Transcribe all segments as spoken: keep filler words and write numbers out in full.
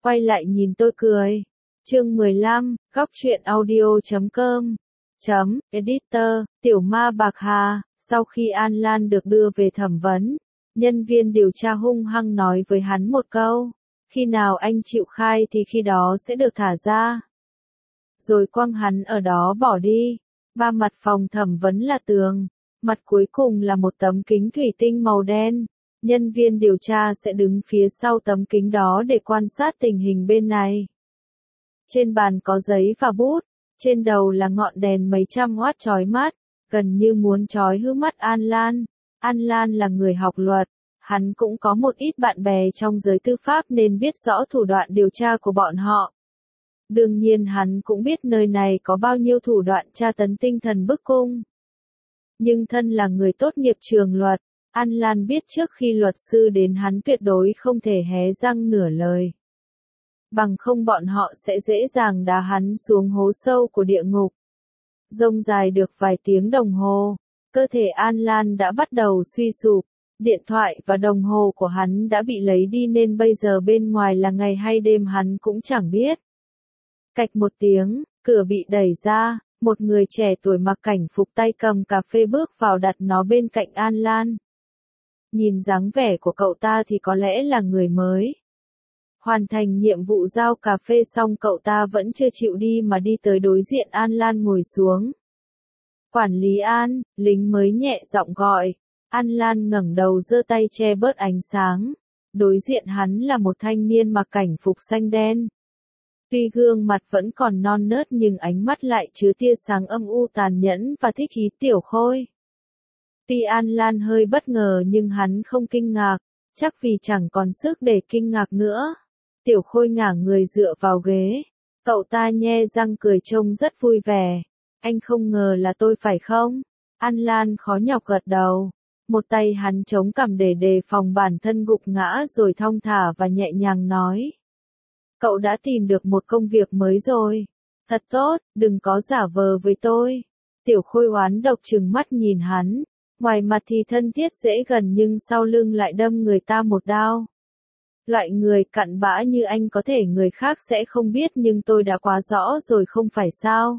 Quay lại nhìn tôi cười. Chương mười lăm, góc truyện audio chấm com. Chấm, editor, Tiểu Ma Bạc Hà. Sau khi An Lan được đưa về thẩm vấn, nhân viên điều tra hung hăng nói với hắn một câu. Khi nào anh chịu khai thì khi đó sẽ được thả ra. Rồi quăng hắn ở đó bỏ đi. Ba mặt phòng thẩm vấn là tường. Mặt cuối cùng là một tấm kính thủy tinh màu đen. Nhân viên điều tra sẽ đứng phía sau tấm kính đó để quan sát tình hình bên này. Trên bàn có giấy và bút. Trên đầu là ngọn đèn mấy trăm watt chói mắt, gần như muốn chói hư mắt An Lan. An Lan là người học luật. Hắn cũng có một ít bạn bè trong giới tư pháp nên biết rõ thủ đoạn điều tra của bọn họ. Đương nhiên hắn cũng biết nơi này có bao nhiêu thủ đoạn tra tấn tinh thần bức cung. Nhưng thân là người tốt nghiệp trường luật, An Lan biết trước khi luật sư đến hắn tuyệt đối không thể hé răng nửa lời. Bằng không bọn họ sẽ dễ dàng đá hắn xuống hố sâu của địa ngục. Rông dài được vài tiếng đồng hồ, cơ thể An Lan đã bắt đầu suy sụp. Điện thoại và đồng hồ của hắn đã bị lấy đi nên bây giờ bên ngoài là ngày hay đêm hắn cũng chẳng biết. Cạch một tiếng, cửa bị đẩy ra, một người trẻ tuổi mặc cảnh phục tay cầm cà phê bước vào đặt nó bên cạnh An Lan. Nhìn dáng vẻ của cậu ta thì có lẽ là người mới. Hoàn thành nhiệm vụ giao cà phê xong cậu ta vẫn chưa chịu đi mà đi tới đối diện An Lan ngồi xuống. Quản lý An, lính mới nhẹ giọng gọi. An Lan ngẩng đầu giơ tay che bớt ánh sáng. Đối diện hắn là một thanh niên mặc cảnh phục xanh đen. Tuy gương mặt vẫn còn non nớt nhưng ánh mắt lại chứa tia sáng âm u tàn nhẫn và thích ý Tiểu Khôi. Tuy An Lan hơi bất ngờ nhưng hắn không kinh ngạc, chắc vì chẳng còn sức để kinh ngạc nữa. Tiểu Khôi ngả người dựa vào ghế. Cậu ta nhe răng cười trông rất vui vẻ. Anh không ngờ là tôi phải không? An Lan khó nhọc gật đầu. Một tay hắn chống cằm để đề phòng bản thân gục ngã rồi thong thả và nhẹ nhàng nói. Cậu đã tìm được một công việc mới rồi. Thật tốt, đừng có giả vờ với tôi. Tiểu Khôi oán độc trừng mắt nhìn hắn. Ngoài mặt thì thân thiết dễ gần nhưng sau lưng lại đâm người ta một đao. Loại người cặn bã như anh có thể người khác sẽ không biết nhưng tôi đã quá rõ rồi không phải sao.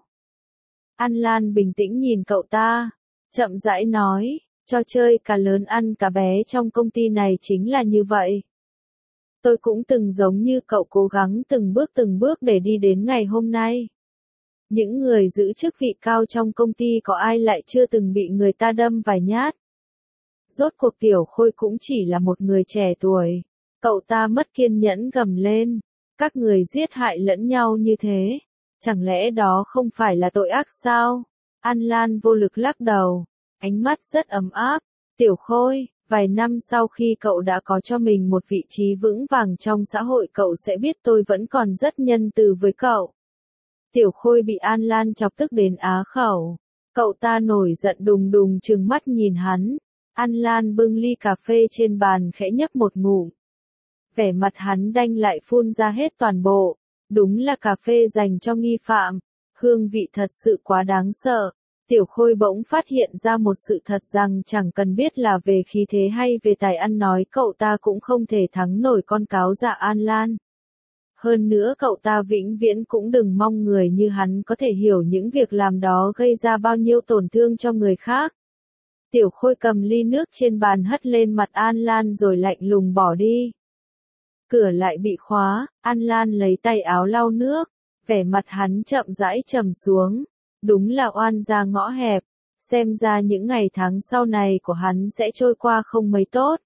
An Lan bình tĩnh nhìn cậu ta. Chậm rãi nói. Cho chơi cả lớn ăn cả bé trong công ty này chính là như vậy. Tôi cũng từng giống như cậu cố gắng từng bước từng bước để đi đến ngày hôm nay. Những người giữ chức vị cao trong công ty có ai lại chưa từng bị người ta đâm vài nhát. Rốt cuộc Tiểu Khôi cũng chỉ là một người trẻ tuổi. Cậu ta mất kiên nhẫn gầm lên. Các người giết hại lẫn nhau như thế. Chẳng lẽ đó không phải là tội ác sao? An Lan vô lực lắc đầu. Ánh mắt rất ấm áp. Tiểu Khôi, vài năm sau khi cậu đã có cho mình một vị trí vững vàng trong xã hội cậu sẽ biết tôi vẫn còn rất nhân từ với cậu. Tiểu Khôi bị An Lan chọc tức đến á khẩu. Cậu ta nổi giận đùng đùng trừng mắt nhìn hắn. An Lan bưng ly cà phê trên bàn khẽ nhấp một ngụm. Vẻ mặt hắn đanh lại phun ra hết toàn bộ. Đúng là cà phê dành cho nghi phạm. Hương vị thật sự quá đáng sợ. Tiểu Khôi bỗng phát hiện ra một sự thật rằng chẳng cần biết là về khí thế hay về tài ăn nói cậu ta cũng không thể thắng nổi con cáo dạ An Lan. Hơn nữa cậu ta vĩnh viễn cũng đừng mong người như hắn có thể hiểu những việc làm đó gây ra bao nhiêu tổn thương cho người khác. Tiểu Khôi cầm ly nước trên bàn hất lên mặt An Lan rồi lạnh lùng bỏ đi. Cửa lại bị khóa, An Lan lấy tay áo lau nước, vẻ mặt hắn chậm rãi trầm xuống. Đúng là oan gia ngõ hẹp, xem ra những ngày tháng sau này của hắn sẽ trôi qua không mấy tốt.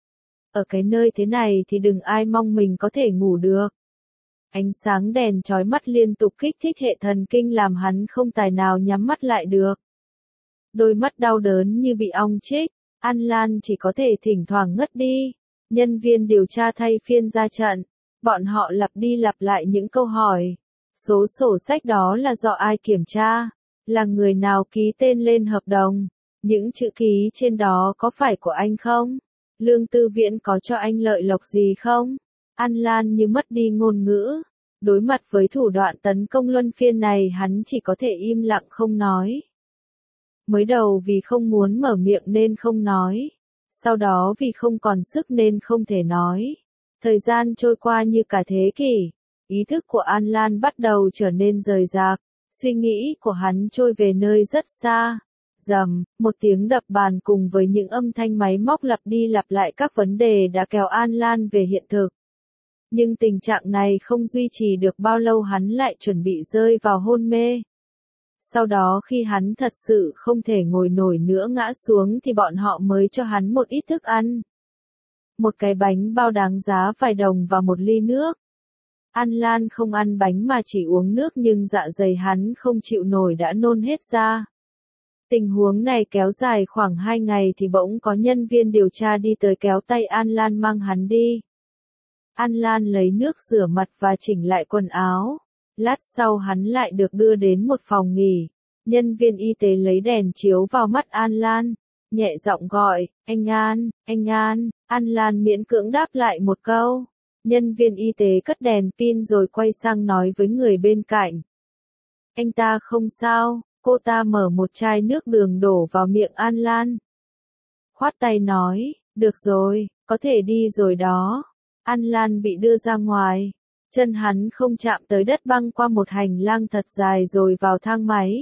Ở cái nơi thế này thì đừng ai mong mình có thể ngủ được. Ánh sáng đèn chói mắt liên tục kích thích hệ thần kinh làm hắn không tài nào nhắm mắt lại được. Đôi mắt đau đớn như bị ong chích, An Lan chỉ có thể thỉnh thoảng ngất đi. Nhân viên điều tra thay phiên ra trận, bọn họ lặp đi lặp lại những câu hỏi. Số sổ sách đó là do ai kiểm tra? Là người nào ký tên lên hợp đồng? Những chữ ký trên đó có phải của anh không? Lương Tư Viễn có cho anh lợi lộc gì không? An Lan như mất đi ngôn ngữ. Đối mặt với thủ đoạn tấn công luân phiên này hắn chỉ có thể im lặng không nói. Mới đầu vì không muốn mở miệng nên không nói. Sau đó vì không còn sức nên không thể nói. Thời gian trôi qua như cả thế kỷ, ý thức của An Lan bắt đầu trở nên rời rạc, suy nghĩ của hắn trôi về nơi rất xa. Rầm, một tiếng đập bàn cùng với những âm thanh máy móc lặp đi lặp lại các vấn đề đã kéo An Lan về hiện thực. Nhưng tình trạng này không duy trì được bao lâu, hắn lại chuẩn bị rơi vào hôn mê. Sau đó khi hắn thật sự không thể ngồi nổi nữa ngã xuống thì bọn họ mới cho hắn một ít thức ăn. Một cái bánh bao đáng giá vài đồng và một ly nước. An Lan không ăn bánh mà chỉ uống nước, nhưng dạ dày hắn không chịu nổi đã nôn hết ra. Tình huống này kéo dài khoảng hai ngày thì bỗng có nhân viên điều tra đi tới kéo tay An Lan mang hắn đi. An Lan lấy nước rửa mặt và chỉnh lại quần áo. Lát sau hắn lại được đưa đến một phòng nghỉ. Nhân viên y tế lấy đèn chiếu vào mắt An Lan, nhẹ giọng gọi, anh An, anh An. An Lan miễn cưỡng đáp lại một câu. Nhân viên y tế cất đèn pin rồi quay sang nói với người bên cạnh. Anh ta không sao. Cô ta mở một chai nước đường đổ vào miệng An Lan. Khoát tay nói, được rồi, có thể đi rồi đó. An Lan bị đưa ra ngoài. Chân hắn không chạm tới đất, băng qua một hành lang thật dài rồi vào thang máy.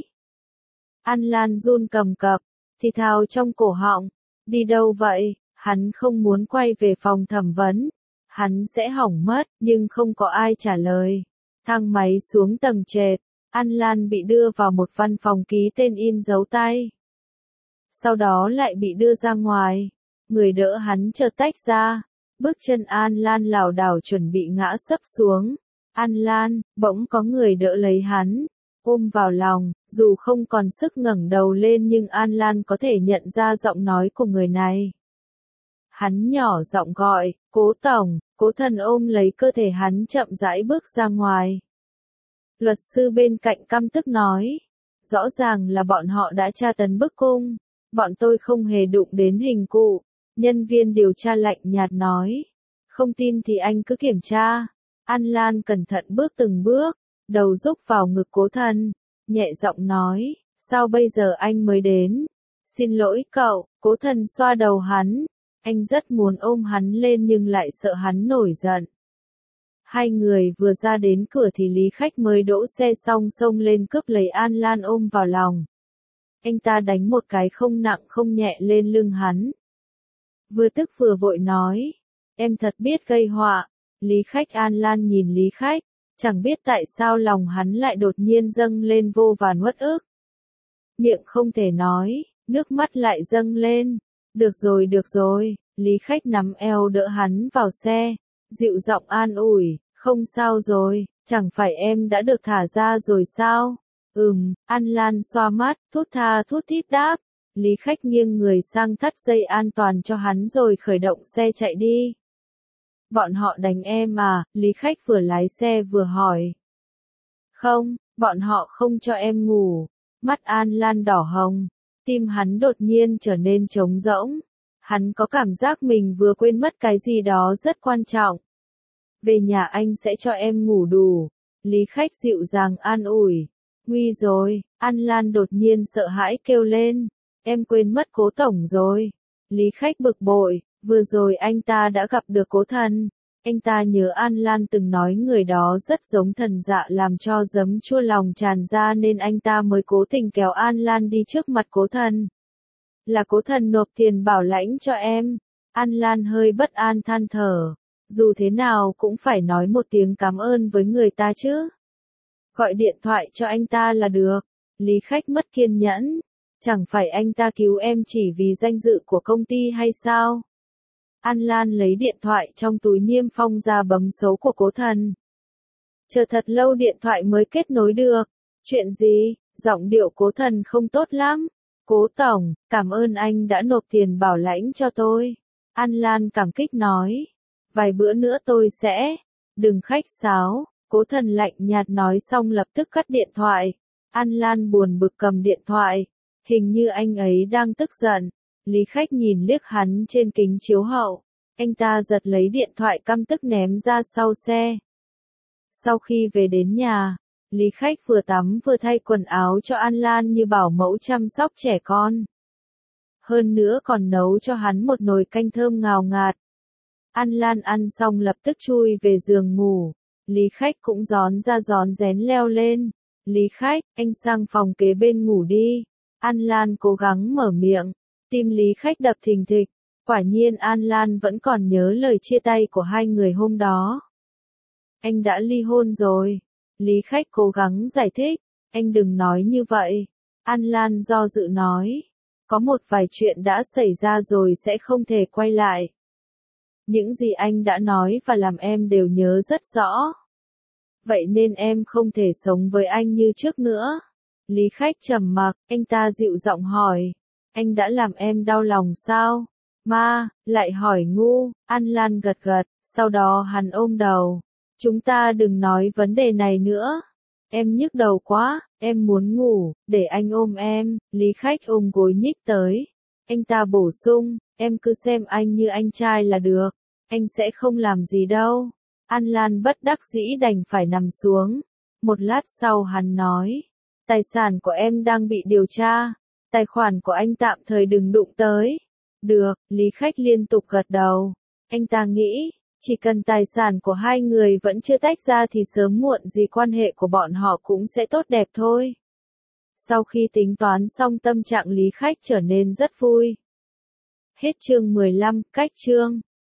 An Lan run cầm cập, thì thào trong cổ họng. Đi đâu vậy? Hắn không muốn quay về phòng thẩm vấn. Hắn sẽ hỏng mất, nhưng không có ai trả lời. Thang máy xuống tầng trệt. An Lan bị đưa vào một văn phòng ký tên in dấu tay. Sau đó lại bị đưa ra ngoài. Người đỡ hắn chợt tách ra. Bước chân An Lan lảo đảo chuẩn bị ngã sấp xuống. An Lan, bỗng có người đỡ lấy hắn, ôm vào lòng, dù không còn sức ngẩng đầu lên nhưng An Lan có thể nhận ra giọng nói của người này. Hắn nhỏ giọng gọi, Cố Tổng. Cố Thần ôm lấy cơ thể hắn chậm rãi bước ra ngoài. Luật sư bên cạnh căm tức nói, rõ ràng là bọn họ đã tra tấn bức cung, bọn tôi không hề đụng đến hình cụ. Nhân viên điều tra lạnh nhạt nói, không tin thì anh cứ kiểm tra. An Lan cẩn thận bước từng bước, đầu rúc vào ngực Cố Thần, nhẹ giọng nói, sao bây giờ anh mới đến? Xin lỗi cậu. Cố Thần xoa đầu hắn, anh rất muốn ôm hắn lên nhưng lại sợ hắn nổi giận. Hai người vừa ra đến cửa thì Lý Khách mới đỗ xe xong xông lên cướp lấy An Lan ôm vào lòng. Anh ta đánh một cái không nặng không nhẹ lên lưng hắn. Vừa tức vừa vội nói, em thật biết gây họa. Lý Khách. An Lan nhìn Lý Khách, chẳng biết tại sao lòng hắn lại đột nhiên dâng lên vô vàn uất ức. Miệng không thể nói, nước mắt lại dâng lên. Được rồi được rồi, Lý Khách nắm eo đỡ hắn vào xe, dịu giọng an ủi, không sao rồi, chẳng phải em đã được thả ra rồi sao? Ừm. An Lan xoa mắt, thút tha thút thít đáp. Lý Khách nghiêng người sang thắt dây an toàn cho hắn rồi khởi động xe chạy đi. Bọn họ đánh em à? Lý Khách vừa lái xe vừa hỏi. Không, bọn họ không cho em ngủ. Mắt An Lan đỏ hồng, tim hắn đột nhiên trở nên trống rỗng. Hắn có cảm giác mình vừa quên mất cái gì đó rất quan trọng. Về nhà anh sẽ cho em ngủ đủ. Lý Khách dịu dàng an ủi. Nguy rồi. An Lan đột nhiên sợ hãi kêu lên. Em quên mất Cố Tổng rồi. Lý Khách bực bội, vừa rồi anh ta đã gặp được Cố Thần. Anh ta nhớ An Lan từng nói người đó rất giống thần dạ làm cho giấm chua lòng tràn ra nên anh ta mới cố tình kéo An Lan đi trước mặt Cố Thần. Là Cố Thần nộp tiền bảo lãnh cho em. An Lan hơi bất an than thở. Dù thế nào cũng phải nói một tiếng cảm ơn với người ta chứ. Gọi điện thoại cho anh ta là được. Lý Khách mất kiên nhẫn. Chẳng phải anh ta cứu em chỉ vì danh dự của công ty hay sao? An Lan lấy điện thoại trong túi niêm phong ra bấm số của Cố Thần. Chờ thật lâu điện thoại mới kết nối được. Chuyện gì? Giọng điệu Cố Thần không tốt lắm. Cố Tổng, cảm ơn anh đã nộp tiền bảo lãnh cho tôi. An Lan cảm kích nói. Vài bữa nữa tôi sẽ. Đừng khách sáo. Cố Thần lạnh nhạt nói xong lập tức cắt điện thoại. An Lan buồn bực cầm điện thoại. Hình như anh ấy đang tức giận. Lý Khách nhìn liếc hắn trên kính chiếu hậu. Anh ta giật lấy điện thoại căm tức ném ra sau xe. Sau khi về đến nhà, Lý Khách vừa tắm vừa thay quần áo cho An Lan như bảo mẫu chăm sóc trẻ con. Hơn nữa còn nấu cho hắn một nồi canh thơm ngào ngạt. An Lan ăn xong lập tức chui về giường ngủ. Lý Khách cũng rón ra rón rén leo lên. Lý Khách, anh sang phòng kế bên ngủ đi. An Lan cố gắng mở miệng. Tim Lý Khách đập thình thịch. Quả nhiên An Lan vẫn còn nhớ lời chia tay của hai người hôm đó. Anh đã ly hôn rồi. Lý Khách cố gắng giải thích. Anh đừng nói như vậy. An Lan do dự nói. Có một vài chuyện đã xảy ra rồi sẽ không thể quay lại. Những gì anh đã nói và làm em đều nhớ rất rõ. Vậy nên em không thể sống với anh như trước nữa. Lý Khách trầm mặc, anh ta dịu giọng hỏi. Anh đã làm em đau lòng sao? Ma, lại hỏi ngu. An Lan gật gật, sau đó hắn ôm đầu. Chúng ta đừng nói vấn đề này nữa. Em nhức đầu quá, em muốn ngủ, để anh ôm em. Lý Khách ôm gối nhích tới. Anh ta bổ sung, em cứ xem anh như anh trai là được. Anh sẽ không làm gì đâu. An Lan bất đắc dĩ đành phải nằm xuống. Một lát sau hắn nói. Tài sản của em đang bị điều tra. Tài khoản của anh tạm thời đừng đụng tới. Được, Lý Khách liên tục gật đầu. Anh ta nghĩ, chỉ cần tài sản của hai người vẫn chưa tách ra thì sớm muộn gì quan hệ của bọn họ cũng sẽ tốt đẹp thôi. Sau khi tính toán xong tâm trạng Lý Khách trở nên rất vui. Hết chương mười lăm, cách chương.